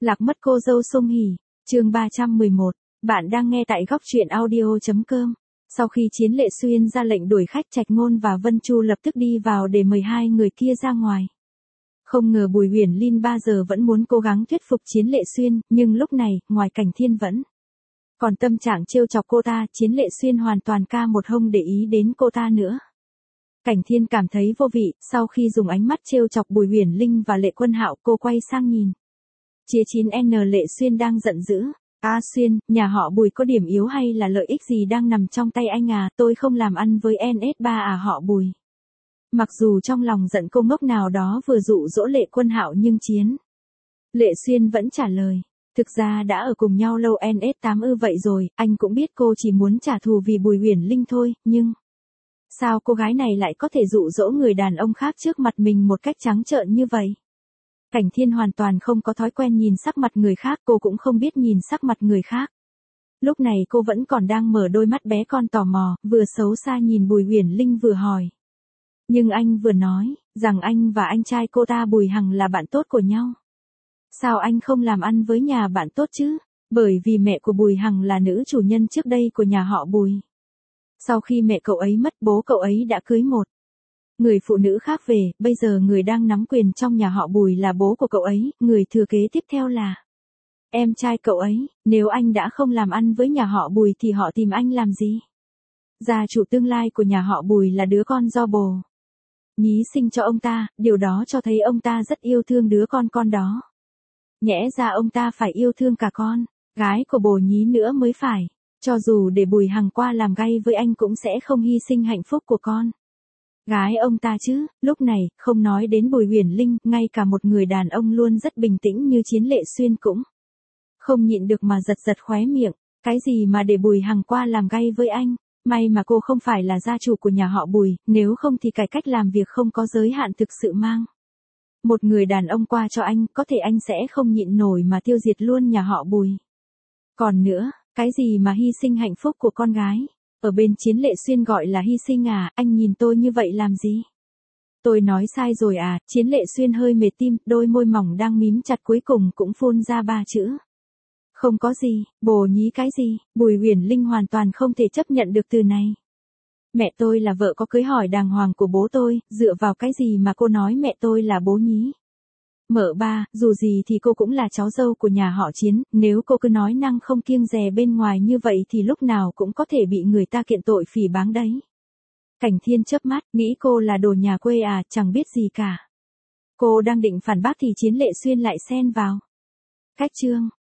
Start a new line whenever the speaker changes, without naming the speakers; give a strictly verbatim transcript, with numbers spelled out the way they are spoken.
Lạc mất cô dâu Song Hỷ, chương ba trăm mười một. Bạn đang nghe tại góc truyện audio chấm com. Sau khi Chiến Lệ Xuyên ra lệnh đuổi khách, Trạch Ngôn và Vân Chu lập tức đi vào để mời hai người kia ra ngoài. Không ngờ Bùi Huyền Linh ba giờ vẫn muốn cố gắng thuyết phục Chiến Lệ Xuyên, nhưng lúc này, ngoài Cảnh Thiên vẫn còn tâm trạng trêu chọc cô ta, Chiến Lệ Xuyên hoàn toàn ca một không để ý đến cô ta nữa. Cảnh Thiên cảm thấy vô vị, sau khi dùng ánh mắt trêu chọc Bùi Huyền Linh và Lệ Quân Hạo, cô quay sang nhìn Chia chín N Lệ Xuyên đang giận dữ. A Xuyên, nhà họ Bùi có điểm yếu hay là lợi ích gì đang nằm trong tay anh à, tôi không làm ăn với N S ba à họ Bùi. Mặc dù trong lòng giận cô ngốc nào đó vừa dụ dỗ Lệ Quân Hạo nhưng Chiến Lệ Xuyên vẫn trả lời. Thực ra đã ở cùng nhau lâu N S tám ư vậy rồi, anh cũng biết cô chỉ muốn trả thù vì Bùi Huyền Linh thôi, nhưng sao cô gái này lại có thể dụ dỗ người đàn ông khác trước mặt mình một cách trắng trợn như vậy? Cảnh Thiên hoàn toàn không có thói quen nhìn sắc mặt người khác, cô cũng không biết nhìn sắc mặt người khác. Lúc này cô vẫn còn đang mở đôi mắt bé con tò mò, vừa xấu xa nhìn Bùi Huyền Linh vừa hỏi. Nhưng anh vừa nói, rằng anh và anh trai cô ta Bùi Hằng là bạn tốt của nhau. Sao anh không làm ăn với nhà bạn tốt chứ? Bởi vì mẹ của Bùi Hằng là nữ chủ nhân trước đây của nhà họ Bùi. Sau khi mẹ cậu ấy mất, bố cậu ấy đã cưới một người phụ nữ khác về, bây giờ người đang nắm quyền trong nhà họ Bùi là bố của cậu ấy, người thừa kế tiếp theo là em trai cậu ấy. Nếu anh đã không làm ăn với nhà họ Bùi thì họ tìm anh làm gì? Gia chủ tương lai của nhà họ Bùi là đứa con do bồ nhí sinh cho ông ta, điều đó cho thấy ông ta rất yêu thương đứa con con đó. Nhẽ ra ông ta phải yêu thương cả con gái của bồ nhí nữa mới phải. Cho dù để Bùi Hằng qua làm gay với anh cũng sẽ không hy sinh hạnh phúc của con gái ông ta chứ. Lúc này, không nói đến Bùi Huyền Linh, ngay cả một người đàn ông luôn rất bình tĩnh như Chiến Lệ Xuyên cũng không nhịn được mà giật giật khóe miệng. Cái gì mà để Bùi Hằng qua làm gay với anh? May mà cô không phải là gia chủ của nhà họ Bùi, nếu không thì cải cách làm việc không có giới hạn thực sự mang một người đàn ông qua cho anh, có thể anh sẽ không nhịn nổi mà tiêu diệt luôn nhà họ Bùi. Còn nữa, cái gì mà hy sinh hạnh phúc của con gái? Ở bên Chiến Lệ Xuyên gọi là hy sinh à, anh nhìn tôi như vậy làm gì? Tôi nói sai rồi à? Chiến Lệ Xuyên hơi mệt tim, đôi môi mỏng đang mím chặt cuối cùng cũng phun ra ba chữ. Không có gì, bồ nhí cái gì? Bùi Huyền Linh hoàn toàn không thể chấp nhận được từ này. Mẹ tôi là vợ có cưới hỏi đàng hoàng của bố tôi, dựa vào cái gì mà cô nói mẹ tôi là bố nhí? Mợ ba, dù gì thì cô cũng là cháu dâu của nhà họ Chiến, nếu cô cứ nói năng không kiêng dè bên ngoài như vậy thì lúc nào cũng có thể bị người ta kiện tội phỉ báng đấy. Cảnh Thiên chớp mắt, nghĩ cô là đồ nhà quê à, chẳng biết gì cả. Cô đang định phản bác thì Chiến Lệ Xuyên lại xen vào. Cách chương.